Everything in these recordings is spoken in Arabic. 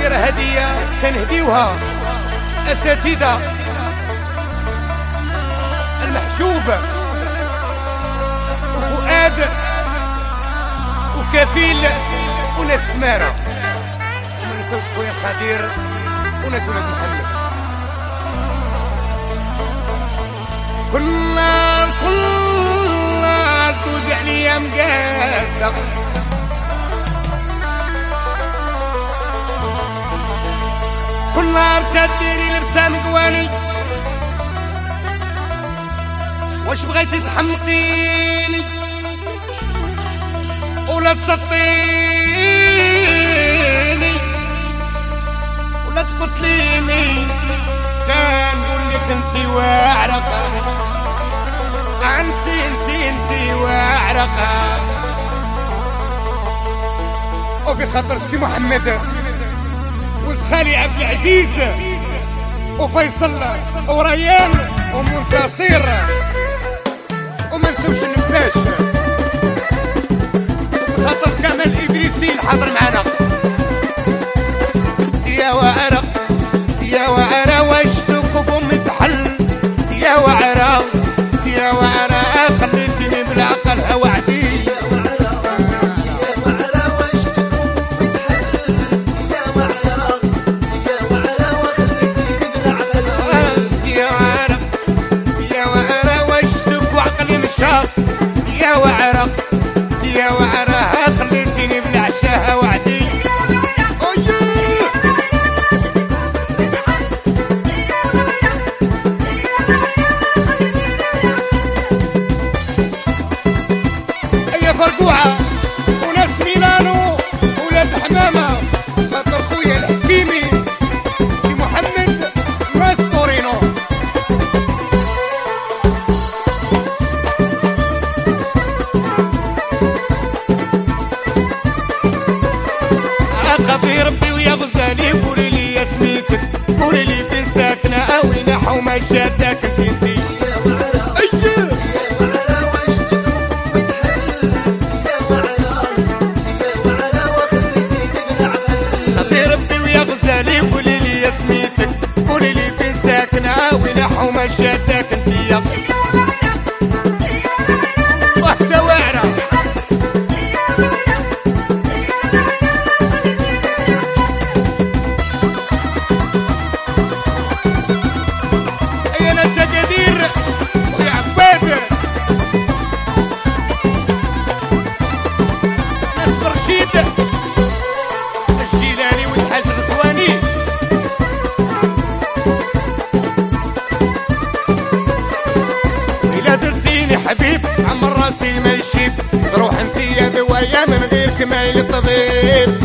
غير هدية كنهديوها أساتذة المحجوب وفؤاد وكفيل وناس سمارة، وما نساوش خويا خدير وناس ولاد محمد. كنا توزع ليا مقادة كل نهار تديري لبسة مقواني، واش بغيتي تحمقيني ولا تسطيني ولا تقتليني، كنقول لك انتي واعرقة، انتي واعرقة. وفي خاطر سي محمد ولد خالي عبد العزيز وفيصل وريان ومنتصر، وما نسوش النباش خاطر كمال إدريسي الحاضر معنا. تيا وعرا واش تكون متحل، تيا وعرا خليتيني بالعقل هوعدي. يا وعرا خليتيني بالعشاء وعدي. يا فرقوعة وناس ميلانو ولاد حمامة، خاطر خويا الحكيمي سي محمد ناس طورينو. خبي ربي ويا غزالي قولي لي يا سميتك، قولي لي فين ساكنة أوي نحو ما شادك انتي. خبي ربي ويا غزالي قولي لي يا سميتك، قولي لي فين ساكنة أوي نحو ما شادك انتي. وحتى واعرة الجيلاني والحاج الغزواني. إلا درتيني حبيب عمر راسي ما يشيب، جروح انتي يا دوايا من غيرك ما يلطبيب.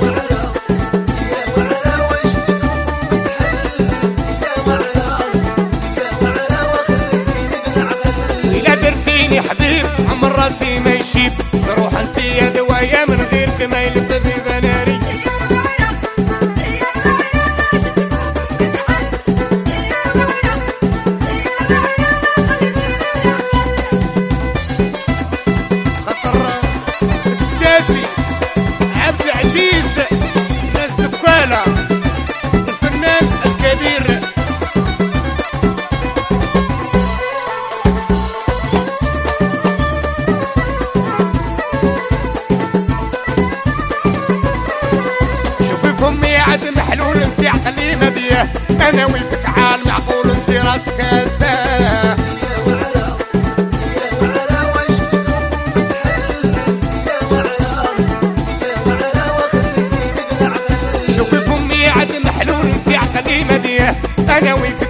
إلا درتيني حبيب عمر راسي ما يشيب، جروح انتي يا دوايا من غيرك ما يلطبيب. ناري خطر استاذي عبد العزيز ناس دكالة الفنان الكبير. فمي عاد محلول انتي عقلي ما بيه، انا ويفك عال معقول انتي راسك هزاه. شوفي فمي عاد محلول انتي عقلي ما بيه، انا ويفك